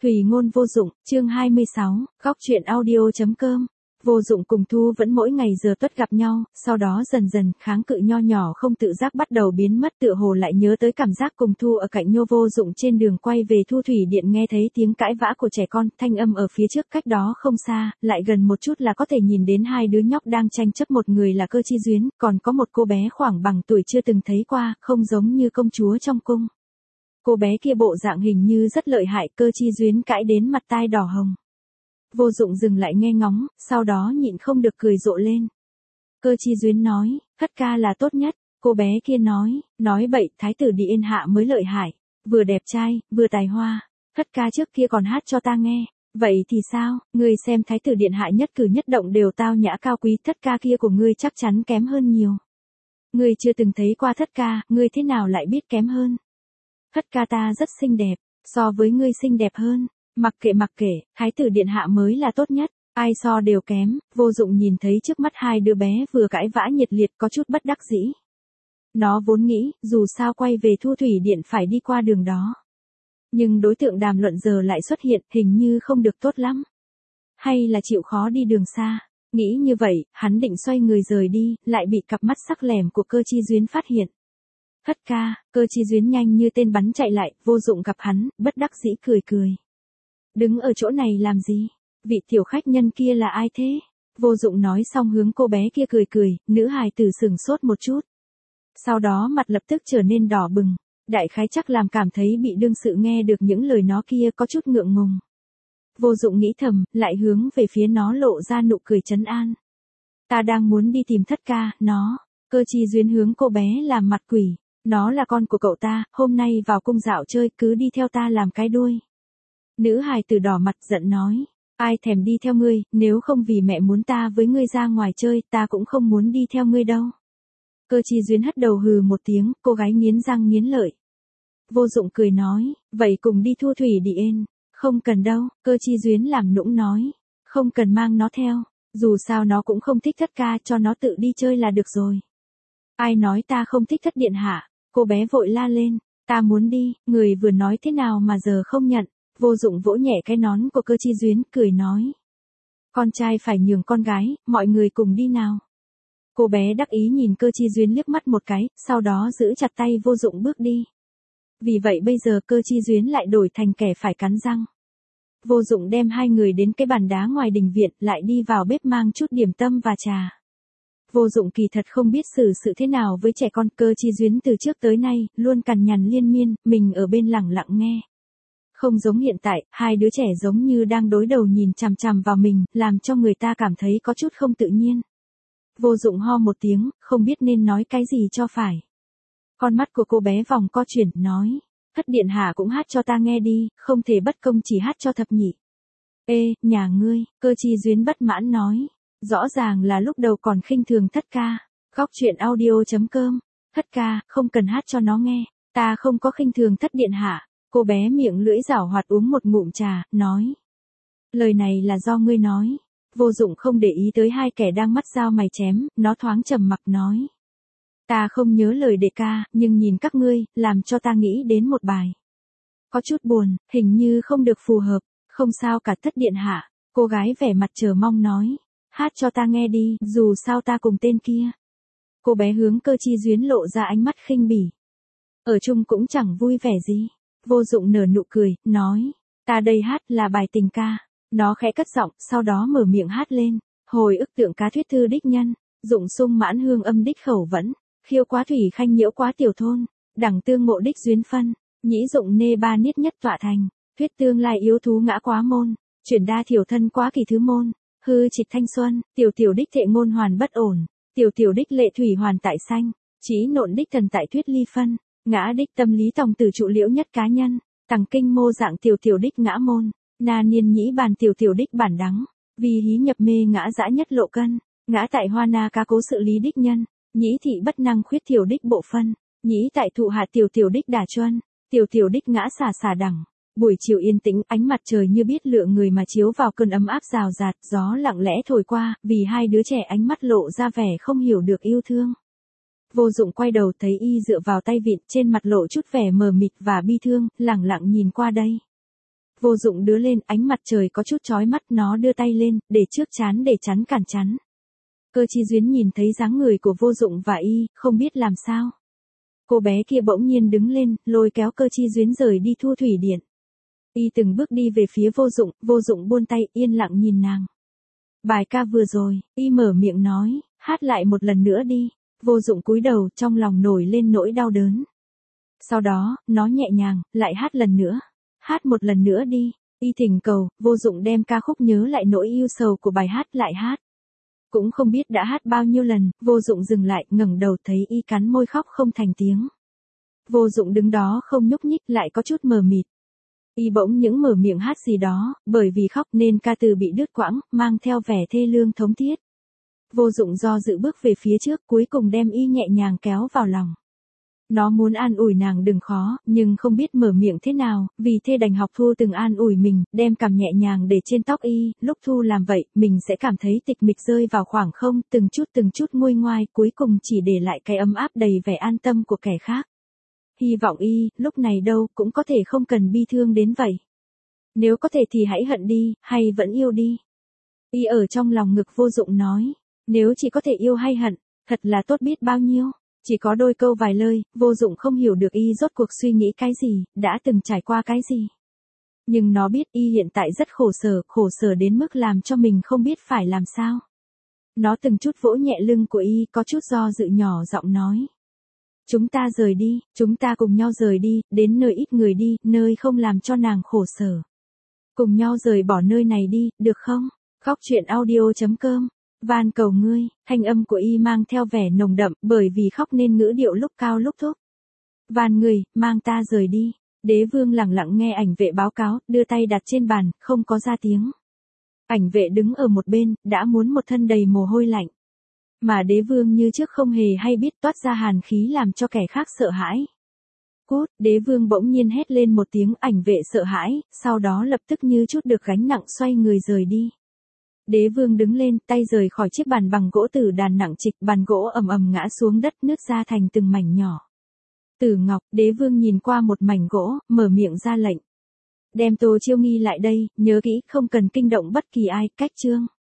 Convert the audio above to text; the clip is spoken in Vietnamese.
Thủy ngôn vô dụng, chương 26, góc truyện audio.com. Vô dụng cùng Thu vẫn mỗi ngày giờ tuất gặp nhau, sau đó dần dần, kháng cự nho nhỏ không tự giác bắt đầu biến mất, tựa hồ lại nhớ tới cảm giác cùng Thu ở cạnh Nhô Vô Dụng trên đường quay về Thu Thủy Điện, nghe thấy tiếng cãi vã của trẻ con, thanh âm ở phía trước cách đó không xa, lại gần một chút là có thể nhìn đến hai đứa nhóc đang tranh chấp, một người là Cơ Chi Duyến, còn có một cô bé khoảng bằng tuổi chưa từng thấy qua, không giống như công chúa trong cung. Cô bé kia bộ dạng hình như rất lợi hại, Cơ Chi Duyến cãi đến mặt tai đỏ hồng. Vô Dụng dừng lại nghe ngóng, sau đó nhịn không được cười rộ lên. Cơ Chi Duyến nói, thất ca là tốt nhất. Cô bé kia nói bậy, thái tử Điện hạ mới lợi hại, vừa đẹp trai, vừa tài hoa. Thất ca trước kia còn hát cho ta nghe. Vậy thì sao, ngươi xem thái tử điện hạ nhất cử nhất động đều tao nhã cao quý, thất ca kia của ngươi chắc chắn kém hơn nhiều. Ngươi chưa từng thấy qua thất ca, ngươi thế nào lại biết kém hơn? Thất ca ta rất xinh đẹp, so với ngươi xinh đẹp hơn. Mặc kệ, thái tử điện hạ mới là tốt nhất, ai so đều kém. Vô Dụng nhìn thấy trước mắt hai đứa bé vừa cãi vã nhiệt liệt, có chút bất đắc dĩ. Nó vốn nghĩ, dù sao quay về Thu Thủy Điện phải đi qua đường đó. Nhưng đối tượng đàm luận giờ lại xuất hiện, hình như không được tốt lắm. Hay là chịu khó đi đường xa. Nghĩ như vậy, hắn định xoay người rời đi, lại bị cặp mắt sắc lẻm của Cơ Chi Duyến phát hiện. Thất ca, Cơ Chi Duyến nhanh như tên bắn chạy lại, Vô Dụng gặp hắn, bất đắc dĩ cười. Đứng ở chỗ này làm gì? Vị tiểu khách nhân kia là ai thế? Vô Dụng nói xong hướng cô bé kia cười, nữ hài tử sửng sốt một chút. Sau đó mặt lập tức trở nên đỏ bừng, đại khái chắc làm cảm thấy bị đương sự nghe được những lời nó kia có chút ngượng ngùng. Vô Dụng nghĩ thầm, lại hướng về phía nó lộ ra nụ cười trấn an. Ta đang muốn đi tìm thất ca, nó. Cơ Chi Duyến hướng cô bé làm mặt quỷ. Nó là con của cậu ta, hôm nay vào cung dạo chơi, cứ đi theo ta làm cái đuôi. Nữ hài tử đỏ mặt giận nói, ai thèm đi theo ngươi, nếu không vì mẹ muốn ta với ngươi ra ngoài chơi, ta cũng không muốn đi theo ngươi đâu. Cơ Chi Duyến hất đầu hừ một tiếng, cô gái nghiến răng nghiến lợi. Vô Dụng cười nói, vậy cùng đi Thu Thủy Điện. Không cần đâu, Cơ Chi Duyến làm nũng nói, không cần mang nó theo, dù sao nó cũng không thích thất ca, cho nó tự đi chơi là được rồi. Ai nói ta không thích thất điện hạ? Cô bé vội la lên, ta muốn đi, người vừa nói thế nào mà giờ không nhận. Vô Dụng vỗ nhẹ cái nón của Cơ Chi Duyến, cười nói. Con trai phải nhường con gái, mọi người cùng đi nào. Cô bé đắc ý nhìn Cơ Chi Duyến liếc mắt một cái, sau đó giữ chặt tay Vô Dụng bước đi. Vì vậy bây giờ Cơ Chi Duyến lại đổi thành kẻ phải cắn răng. Vô Dụng đem hai người đến cái bàn đá ngoài đình viện, lại đi vào bếp mang chút điểm tâm và trà. Vô Dụng kỳ thật không biết xử sự thế nào với trẻ con. Cơ Chi Duyến từ trước tới nay, luôn cằn nhằn liên miên, mình ở bên lẳng lặng nghe. Không giống hiện tại, hai đứa trẻ giống như đang đối đầu nhìn chằm chằm vào mình, làm cho người ta cảm thấy có chút không tự nhiên. Vô Dụng ho một tiếng, không biết nên nói cái gì cho phải. Con mắt của cô bé vòng co chuyển, nói, thất điện hạ cũng hát cho ta nghe đi, không thể bất công chỉ hát cho thập nhị. Ê, nhà ngươi, Cơ Chi Duyến bất mãn nói, rõ ràng là lúc đầu còn khinh thường thất ca. Góc truyện audio.com, thất ca, không cần hát cho nó nghe, ta không có khinh thường thất điện hạ. Cô bé miệng lưỡi giảo hoạt uống một ngụm trà, nói. Lời này là do ngươi nói. Vô Dụng không để ý tới hai kẻ đang mắt dao mày chém, nó thoáng trầm mặc nói. Ta không nhớ lời đệ ca, nhưng nhìn các ngươi, làm cho ta nghĩ đến một bài. Có chút buồn, hình như không được phù hợp, không sao cả thất điện hạ. Cô gái vẻ mặt chờ mong nói. Hát cho ta nghe đi, dù sao ta cùng tên kia. Cô bé hướng Cơ Chi Duyến lộ ra ánh mắt khinh bỉ. Ở chung cũng chẳng vui vẻ gì. Vô Dụng nở nụ cười, nói, ta đây hát là bài tình ca. Nó khẽ cất giọng, sau đó mở miệng hát lên. Hồi ức tượng cá thuyết thư đích nhân, dụng sung mãn hương âm đích khẩu vẫn, khiêu quá thủy khanh nhiễu quá tiểu thôn, đẳng tương ngộ đích duyên phân, nhĩ dụng nê ba niết nhất tọa thành, thuyết tương lai yếu thú ngã quá môn, chuyển đa thiểu thân quá kỳ thứ môn, hư trịch thanh xuân, tiểu đích thệ ngôn hoàn bất ổn, tiểu đích lệ thủy hoàn tại sanh, trí nộn đích thần tại thuyết ly phân. Ngã đích tâm lý tòng tử trụ liễu nhất cá nhân, tằng kinh mô dạng tiểu đích ngã môn, na niên nhĩ bàn tiểu đích bản đắng, vì hí nhập mê ngã dã nhất lộ cân, ngã tại hoa na cá cố sự lý đích nhân, nhĩ thị bất năng khuyết tiểu đích bộ phân, nhĩ tại thụ hạ tiểu đích đả chuân, tiểu đích ngã xả đẳng. Buổi chiều yên tĩnh, ánh mặt trời như biết lựa người mà chiếu vào, cơn ấm áp rào rạt, gió lặng lẽ thổi qua, vì hai đứa trẻ ánh mắt lộ ra vẻ không hiểu được yêu thương. Vô Dụng quay đầu thấy y dựa vào tay vịn, trên mặt lộ chút vẻ mờ mịt và bi thương, lẳng lặng nhìn qua đây. Vô Dụng đưa lên, ánh mặt trời có chút chói mắt, nó đưa tay lên, để trước trán để cản chắn. Cơ Chi Duyến nhìn thấy dáng người của Vô Dụng và y, không biết làm sao. Cô bé kia bỗng nhiên đứng lên, lôi kéo Cơ Chi Duyến rời đi thu thủy điện. Y từng bước đi về phía Vô Dụng buông tay, yên lặng nhìn nàng. Bài ca vừa rồi, y mở miệng nói, hát lại một lần nữa đi. Vô Dụng cúi đầu, trong lòng nổi lên nỗi đau đớn. Sau đó, nó nhẹ nhàng, lại hát lần nữa. Hát một lần nữa đi. Y thỉnh cầu, Vô Dụng đem ca khúc nhớ lại nỗi yêu sầu của bài hát lại hát. Cũng không biết đã hát bao nhiêu lần, Vô Dụng dừng lại, ngẩng đầu thấy y cắn môi khóc không thành tiếng. Vô Dụng đứng đó không nhúc nhích, lại có chút mờ mịt. Y bỗng những mở miệng hát gì đó, bởi vì khóc nên ca từ bị đứt quãng, mang theo vẻ thê lương thống thiết. Vô Dụng do dự bước về phía trước, cuối cùng đem y nhẹ nhàng kéo vào lòng. Nó muốn an ủi nàng đừng khó, nhưng không biết mở miệng thế nào, vì thế đành học Thu từng an ủi mình, đem cằm nhẹ nhàng để trên tóc y, lúc Thu làm vậy, mình sẽ cảm thấy tịch mịch rơi vào khoảng không, từng chút nguôi ngoai, cuối cùng chỉ để lại cái ấm áp đầy vẻ an tâm của kẻ khác. Hy vọng y, lúc này đâu, cũng có thể không cần bi thương đến vậy. Nếu có thể thì hãy hận đi, hay vẫn yêu đi. Y ở trong lòng ngực Vô Dụng nói, nếu chỉ có thể yêu hay hận, thật là tốt biết bao nhiêu. Chỉ có đôi câu vài lời, Vô Dụng không hiểu được y rốt cuộc suy nghĩ cái gì, đã từng trải qua cái gì. Nhưng nó biết y hiện tại rất khổ sở đến mức làm cho mình không biết phải làm sao. Nó từng chút vỗ nhẹ lưng của y, có chút do dự nhỏ giọng nói. Chúng ta rời đi, chúng ta cùng nhau rời đi, đến nơi ít người đi, nơi không làm cho nàng khổ sở. Cùng nhau rời bỏ nơi này đi, được không? Khóc chuyện audio.com. Van cầu ngươi, thanh âm của y mang theo vẻ nồng đậm, bởi vì khóc nên ngữ điệu lúc cao lúc thấp. Van người, mang ta rời đi. Đế Vương lặng lặng nghe ảnh vệ báo cáo, đưa tay đặt trên bàn, không có ra tiếng. Ảnh vệ đứng ở một bên, đã muốn một thân đầy mồ hôi lạnh. Mà Đế Vương như trước không hề hay biết, toát ra hàn khí làm cho kẻ khác sợ hãi. Cút, Đế Vương bỗng nhiên hét lên một tiếng, ảnh vệ sợ hãi, sau đó lập tức như chút được gánh nặng xoay người rời đi. Đế Vương đứng lên, tay rời khỏi chiếc bàn bằng gỗ tử đàn nặng trịch, bàn gỗ ầm ầm ngã xuống đất, nứt ra thành từng mảnh nhỏ. Tử Ngọc, Đế Vương nhìn qua một mảnh gỗ, mở miệng ra lệnh. Đem Tô Chiêu Nghi lại đây, nhớ kỹ, không cần kinh động bất kỳ ai, cách chương.